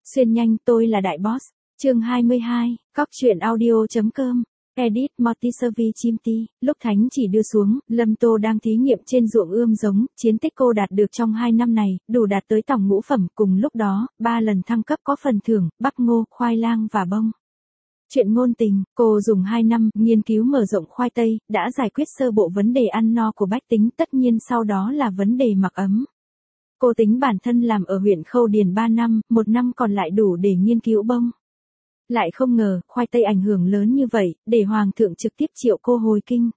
Xuyên nhanh, tôi là đại boss. Chương 22, Cóc truyện audio.com. Edit Montessori Chimti. Lúc thánh chỉ đưa xuống, Lâm Tô đang thí nghiệm trên ruộng ươm giống, chiến tích cô đạt được trong 2 năm này, đủ đạt tới tổng ngũ phẩm, cùng lúc đó, 3 lần thăng cấp có phần thưởng, bắp ngô, khoai lang và bông. Chuyện ngôn tình, cô dùng 2 năm, nghiên cứu mở rộng khoai tây, đã giải quyết sơ bộ vấn đề ăn no của bách tính, tất nhiên sau đó là vấn đề mặc ấm. Cô tính bản thân làm ở huyện Khâu Điền 3 năm, 1 năm còn lại đủ để nghiên cứu bông. Lại không ngờ, khoai tây ảnh hưởng lớn như vậy, để Hoàng thượng trực tiếp triệu cô hồi kinh.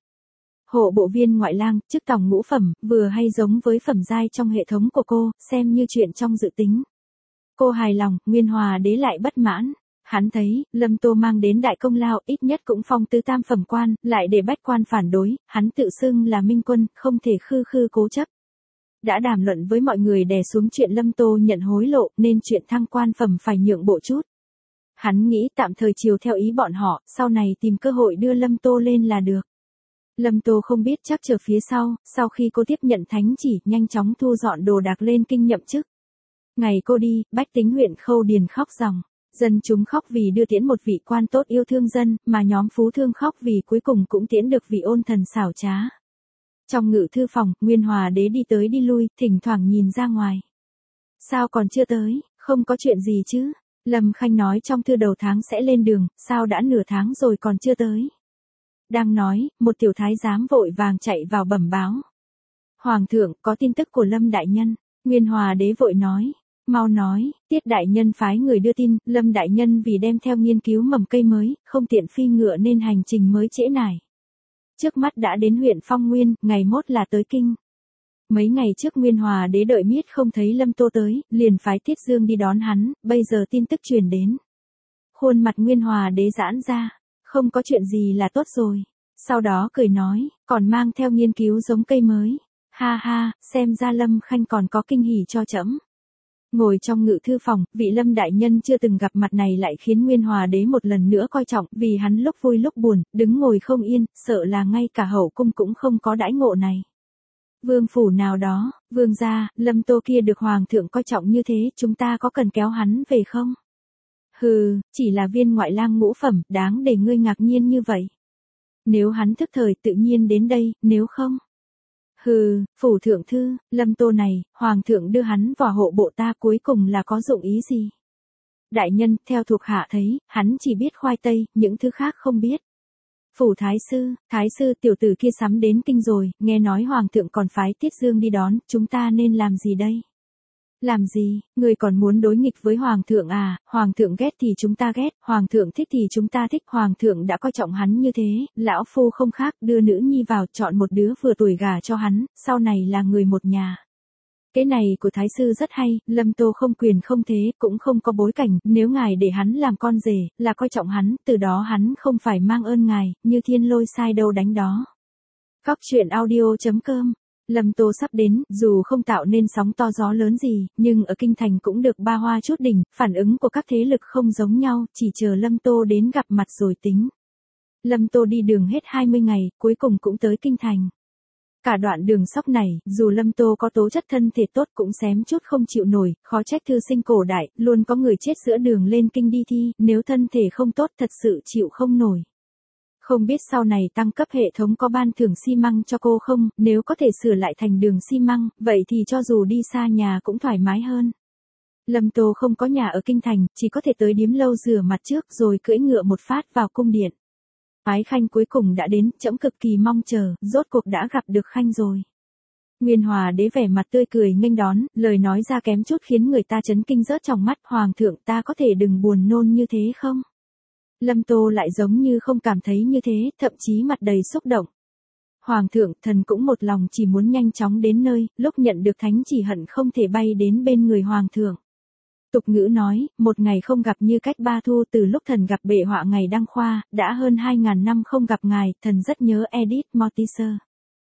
Hộ bộ viên ngoại lang, chức tổng ngũ phẩm, vừa hay giống với phẩm giai trong hệ thống của cô, xem như chuyện trong dự tính. Cô hài lòng, Nguyên Hòa đế lại bất mãn. Hắn thấy, Lâm Tô mang đến đại công lao, ít nhất cũng phong tứ tam phẩm quan, lại để bách quan phản đối, hắn tự xưng là minh quân, không thể khư khư cố chấp. Đã đàm luận với mọi người đè xuống chuyện Lâm Tô nhận hối lộ, nên chuyện thăng quan phẩm phải nhượng bộ chút. Hắn nghĩ tạm thời chiều theo ý bọn họ, sau này tìm cơ hội đưa Lâm Tô lên là được. Lâm Tô không biết chắc chờ phía sau khi cô tiếp nhận thánh chỉ, nhanh chóng thu dọn đồ đạc lên kinh nhậm chức. Ngày cô đi, bách tính huyện Khâu Điền khóc ròng. Dân chúng khóc vì đưa tiễn một vị quan tốt yêu thương dân, mà nhóm phú thương khóc vì cuối cùng cũng tiễn được vị ôn thần xảo trá. Trong ngự thư phòng, Nguyên Hòa đế đi tới đi lui, thỉnh thoảng nhìn ra ngoài. Sao còn chưa tới, không có chuyện gì chứ? Lâm Khanh nói trong thư đầu tháng sẽ lên đường, sao đã nửa tháng rồi còn chưa tới? Đang nói, một tiểu thái giám vội vàng chạy vào bẩm báo. Hoàng thượng, có tin tức của Lâm đại nhân. Nguyên Hòa đế vội nói. Mau nói, Tiết đại nhân phái người đưa tin, Lâm đại nhân vì đem theo nghiên cứu mầm cây mới, không tiện phi ngựa nên hành trình mới trễ nải. Trước mắt đã đến huyện Phong Nguyên, ngày mốt là tới kinh. Mấy ngày trước Nguyên Hòa đế đợi miết không thấy Lâm Tô tới, liền phái Tiết Dương đi đón hắn, bây giờ tin tức truyền đến. Khuôn mặt Nguyên Hòa đế giãn ra, không có chuyện gì là tốt rồi. Sau đó cười nói, còn mang theo nghiên cứu giống cây mới. Ha ha, xem ra Lâm Khanh còn có kinh hỉ cho trẫm. Ngồi trong ngự thư phòng, vị Lâm đại nhân chưa từng gặp mặt này lại khiến Nguyên Hòa đế một lần nữa coi trọng, vì hắn lúc vui lúc buồn, đứng ngồi không yên, sợ là ngay cả hậu cung cũng không có đãi ngộ này. Vương phủ nào đó, vương gia, Lâm Tô kia được hoàng thượng coi trọng như thế, chúng ta có cần kéo hắn về không? Hừ, chỉ là viên ngoại lang ngũ phẩm, đáng để ngươi ngạc nhiên như vậy. Nếu hắn thức thời tự nhiên đến đây, nếu không. Hừ, phủ thượng thư, Lâm Tô này, hoàng thượng đưa hắn vào hộ bộ ta cuối cùng là có dụng ý gì? Đại nhân, theo thuộc hạ thấy, hắn chỉ biết khoai tây, những thứ khác không biết. Phủ thái sư tiểu tử kia sắm đến kinh rồi, nghe nói hoàng thượng còn phái Tiết Dương đi đón, chúng ta nên làm gì đây? Làm gì, người còn muốn đối nghịch với hoàng thượng à? Hoàng thượng ghét thì chúng ta ghét, hoàng thượng thích thì chúng ta thích, hoàng thượng đã coi trọng hắn như thế, lão phu không khác, đưa nữ nhi vào, chọn một đứa vừa tuổi gả cho hắn, sau này là người một nhà. Cái này của thái sư rất hay, Lâm Tô không quyền không thế, cũng không có bối cảnh, nếu ngài để hắn làm con rể, là coi trọng hắn, từ đó hắn không phải mang ơn ngài, như thiên lôi sai đâu đánh đó. Cóc truyện audio.com. Lâm Tô sắp đến, dù không tạo nên sóng to gió lớn gì, nhưng ở kinh thành cũng được ba hoa chút đỉnh, phản ứng của các thế lực không giống nhau, chỉ chờ Lâm Tô đến gặp mặt rồi tính. Lâm Tô đi đường hết 20 ngày, cuối cùng cũng tới kinh thành. Cả đoạn đường sóc này, dù Lâm Tô có tố chất thân thể tốt cũng xém chút không chịu nổi, khó trách thư sinh cổ đại, luôn có người chết giữa đường lên kinh đi thi, nếu thân thể không tốt thật sự chịu không nổi. Không biết sau này tăng cấp hệ thống có ban thưởng xi măng cho cô không, nếu có thể sửa lại thành đường xi măng, vậy thì cho dù đi xa nhà cũng thoải mái hơn. Lâm Tô không có nhà ở kinh thành, chỉ có thể tới điếm lâu rửa mặt trước rồi cưỡi ngựa một phát vào cung điện. Ái Khanh cuối cùng đã đến, trẫm cực kỳ mong chờ, rốt cuộc đã gặp được Khanh rồi. Nguyên Hòa đế vẻ mặt tươi cười nghênh đón, lời nói ra kém chút khiến người ta chấn kinh rớt trong mắt, hoàng thượng ta có thể đừng buồn nôn như thế không? Lâm Tô lại giống như không cảm thấy như thế, thậm chí mặt đầy xúc động. Hoàng thượng, thần cũng một lòng chỉ muốn nhanh chóng đến nơi, lúc nhận được thánh chỉ hận không thể bay đến bên người hoàng thượng. Tục ngữ nói, một ngày không gặp như cách ba thu, từ lúc thần gặp bệ họa ngày đăng khoa, đã hơn 2.000 năm không gặp ngài, thần rất nhớ Edith Montessori.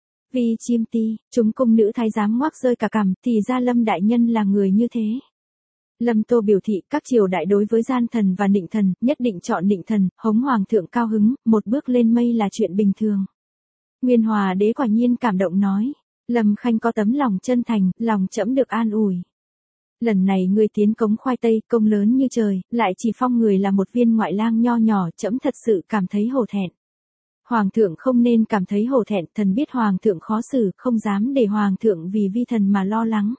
Vì Chimti, chúng cung nữ thái giám ngoác rơi cả cằm, thì ra Lâm đại nhân là người như thế. Lâm Tô biểu thị các triều đại đối với gian thần và nịnh thần, nhất định chọn nịnh thần, hống hoàng thượng cao hứng, một bước lên mây là chuyện bình thường. Nguyên Hòa đế quả nhiên cảm động nói, Lâm Khanh có tấm lòng chân thành, lòng trẫm được an ủi. Lần này ngươi tiến cống khoai tây, công lớn như trời, lại chỉ phong người là một viên ngoại lang nho nhỏ, trẫm thật sự cảm thấy hổ thẹn. Hoàng thượng không nên cảm thấy hổ thẹn, thần biết hoàng thượng khó xử, không dám để hoàng thượng vì vi thần mà lo lắng.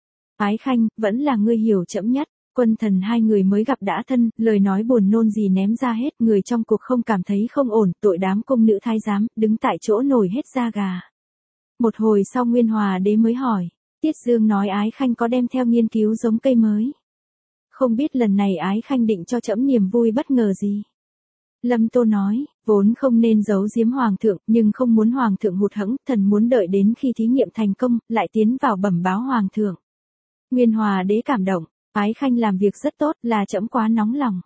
Ái Khanh, vẫn là ngươi hiểu trẫm nhất. Quân thần hai người mới gặp đã thân, lời nói buồn nôn gì ném ra hết, người trong cuộc không cảm thấy không ổn, tội đám cung nữ thái giám, đứng tại chỗ nổi hết da gà. Một hồi sau Nguyên Hòa đế mới hỏi, Tiết Dương nói Ái Khanh có đem theo nghiên cứu giống cây mới. Không biết lần này Ái Khanh định cho trẫm niềm vui bất ngờ gì. Lâm Tô nói, vốn không nên giấu giếm hoàng thượng, nhưng không muốn hoàng thượng hụt hẫng, thần muốn đợi đến khi thí nghiệm thành công, lại tiến vào bẩm báo hoàng thượng. Nguyên Hòa đế cảm động. Ái Khanh làm việc rất tốt, là trẫm quá nóng lòng.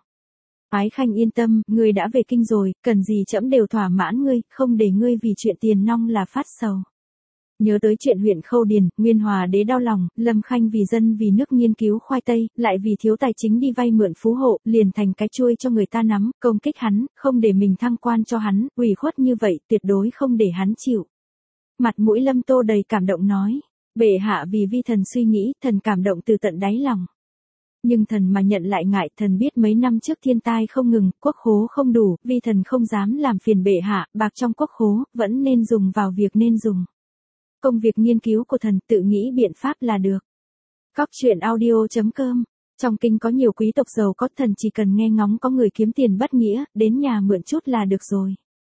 Ái Khanh yên tâm, ngươi đã về kinh rồi, cần gì trẫm đều thỏa mãn ngươi, không để ngươi vì chuyện tiền nong là phát sầu. Nhớ tới chuyện huyện Khâu Điền, Nguyên Hòa đế đau lòng, Lâm Khanh vì dân vì nước nghiên cứu khoai tây, lại vì thiếu tài chính đi vay mượn phú hộ, liền thành cái chuôi cho người ta nắm, công kích hắn, không để mình thăng quan cho hắn, ủy khuất như vậy, tuyệt đối không để hắn chịu. Mặt mũi Lâm Tô đầy cảm động nói, bệ hạ vì vi thần suy nghĩ, thần cảm động từ tận đáy lòng. Nhưng thần mà nhận lại ngại, thần biết mấy năm trước thiên tai không ngừng, quốc khố không đủ, vi thần không dám làm phiền bệ hạ, bạc trong quốc khố, vẫn nên dùng vào việc nên dùng. Công việc nghiên cứu của thần tự nghĩ biện pháp là được. Cóc truyện audio.com. Trong kinh có nhiều quý tộc giàu có, thần chỉ cần nghe ngóng có người kiếm tiền bất nghĩa, đến nhà mượn chút là được rồi.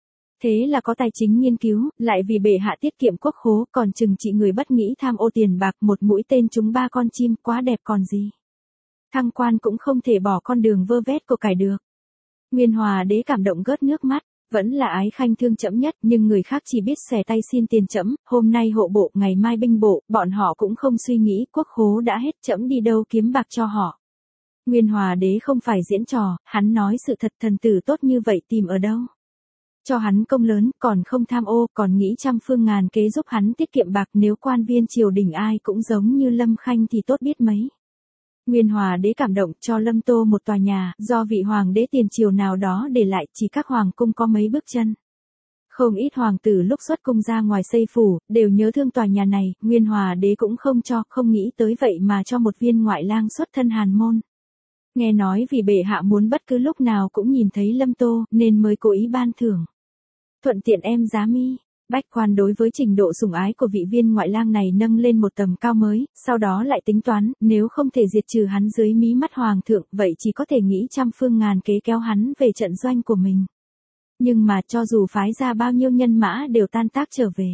Thế là có tài chính nghiên cứu, lại vì bệ hạ tiết kiệm quốc khố, còn chừng trị người bất nghĩ tham ô tiền bạc, một mũi tên trúng 3 con chim, quá đẹp còn gì. Thăng quan cũng không thể bỏ con đường vơ vét của cải được. Nguyên Hòa đế cảm động gớt nước mắt, vẫn là Ái Khanh thương trẫm nhất, nhưng người khác chỉ biết xẻ tay xin tiền trẫm, hôm nay hộ bộ, ngày mai binh bộ, bọn họ cũng không suy nghĩ, quốc khố đã hết, trẫm đi đâu kiếm bạc cho họ. Nguyên Hòa đế không phải diễn trò, hắn nói sự thật, thần tử tốt như vậy tìm ở đâu. Cho hắn công lớn, còn không tham ô, còn nghĩ trăm phương ngàn kế giúp hắn tiết kiệm bạc, nếu quan viên triều đình ai cũng giống như Lâm Khanh thì tốt biết mấy. Nguyên Hòa đế cảm động cho Lâm Tô một tòa nhà, do vị hoàng đế tiền triều nào đó để lại, chỉ các hoàng cung có mấy bước chân. Không ít hoàng tử lúc xuất cung ra ngoài xây phủ, đều nhớ thương tòa nhà này, Nguyên Hòa đế cũng không cho, không nghĩ tới vậy mà cho một viên ngoại lang xuất thân hàn môn. Nghe nói vì bệ hạ muốn bất cứ lúc nào cũng nhìn thấy Lâm Tô, nên mới cố ý ban thưởng. Thuận tiện em giá mi. Bách quan đối với trình độ sủng ái của vị viên ngoại lang này nâng lên một tầm cao mới, sau đó lại tính toán, nếu không thể diệt trừ hắn dưới mí mắt hoàng thượng, vậy chỉ có thể nghĩ trăm phương ngàn kế kéo hắn về trận doanh của mình. Nhưng mà cho dù phái ra bao nhiêu nhân mã đều tan tác trở về.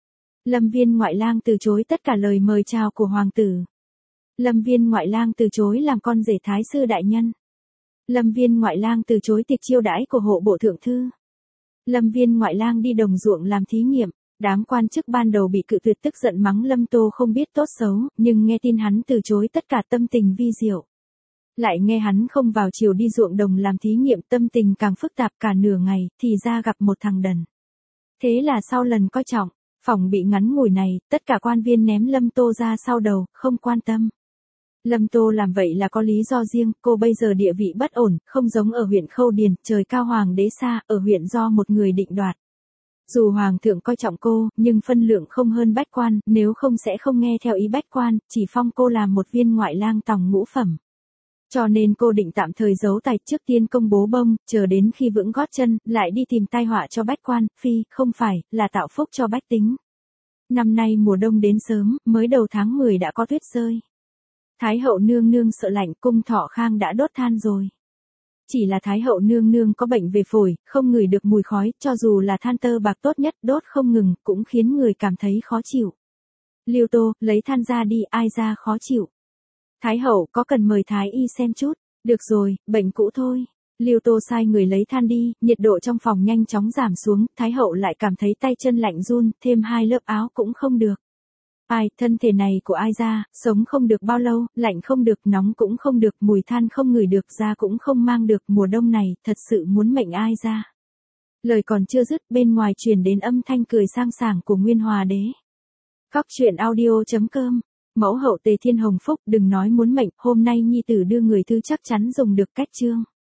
Lâm viên ngoại lang từ chối tất cả lời mời chào của hoàng tử. Lâm viên ngoại lang từ chối làm con rể thái sư đại nhân. Lâm viên ngoại lang từ chối tiệc chiêu đãi của hộ bộ thượng thư. Lâm viên ngoại lang đi đồng ruộng làm thí nghiệm, đám quan chức ban đầu bị cự tuyệt tức giận mắng Lâm Tô không biết tốt xấu, nhưng nghe tin hắn từ chối tất cả tâm tình vi diệu. Lại nghe hắn không vào chiều đi ruộng đồng làm thí nghiệm, tâm tình càng phức tạp, cả nửa ngày, thì ra gặp một thằng đần. Thế là sau lần coi trọng, phỏng bị ngắn ngủi này, tất cả quan viên ném Lâm Tô ra sau đầu, không quan tâm. Lâm Tô làm vậy là có lý do riêng, cô bây giờ địa vị bất ổn, không giống ở huyện Khâu Điền, trời cao hoàng đế xa, ở huyện do một người định đoạt. Dù hoàng thượng coi trọng cô, nhưng phân lượng không hơn bách quan, nếu không sẽ không nghe theo ý bách quan, chỉ phong cô làm một viên ngoại lang tòng ngũ phẩm. Cho nên cô định tạm thời giấu tài, trước tiên công bố bông, chờ đến khi vững gót chân, lại đi tìm tai họa cho bách quan, phi, không phải, là tạo phúc cho bách tính. Năm nay mùa đông đến sớm, mới đầu tháng 10 đã có tuyết rơi. Thái hậu nương nương sợ lạnh, cung Thọ Khang đã đốt than rồi. Chỉ là Thái hậu nương nương có bệnh về phổi, không ngửi được mùi khói, cho dù là than tơ bạc tốt nhất, đốt không ngừng, cũng khiến người cảm thấy khó chịu. Liêu Tô, lấy than ra đi, ai ra khó chịu. Thái hậu, có cần mời Thái y xem chút. Được rồi, bệnh cũ thôi. Liêu Tô sai người lấy than đi, nhiệt độ trong phòng nhanh chóng giảm xuống, Thái hậu lại cảm thấy tay chân lạnh run, thêm 2 lớp áo cũng không được. Ai, thân thể này của ai ra, sống không được bao lâu, lạnh không được, nóng cũng không được, mùi than không ngửi được, da cũng không mang được, mùa đông này, thật sự muốn mệnh ai ra. Lời còn chưa dứt, bên ngoài truyền đến âm thanh cười sang sảng của Nguyên Hòa đế. Cóc truyện audio.com. Mẫu hậu Tề Thiên Hồng Phúc, đừng nói muốn mệnh, hôm nay nhi tử đưa người thư chắc chắn dùng được cách chương.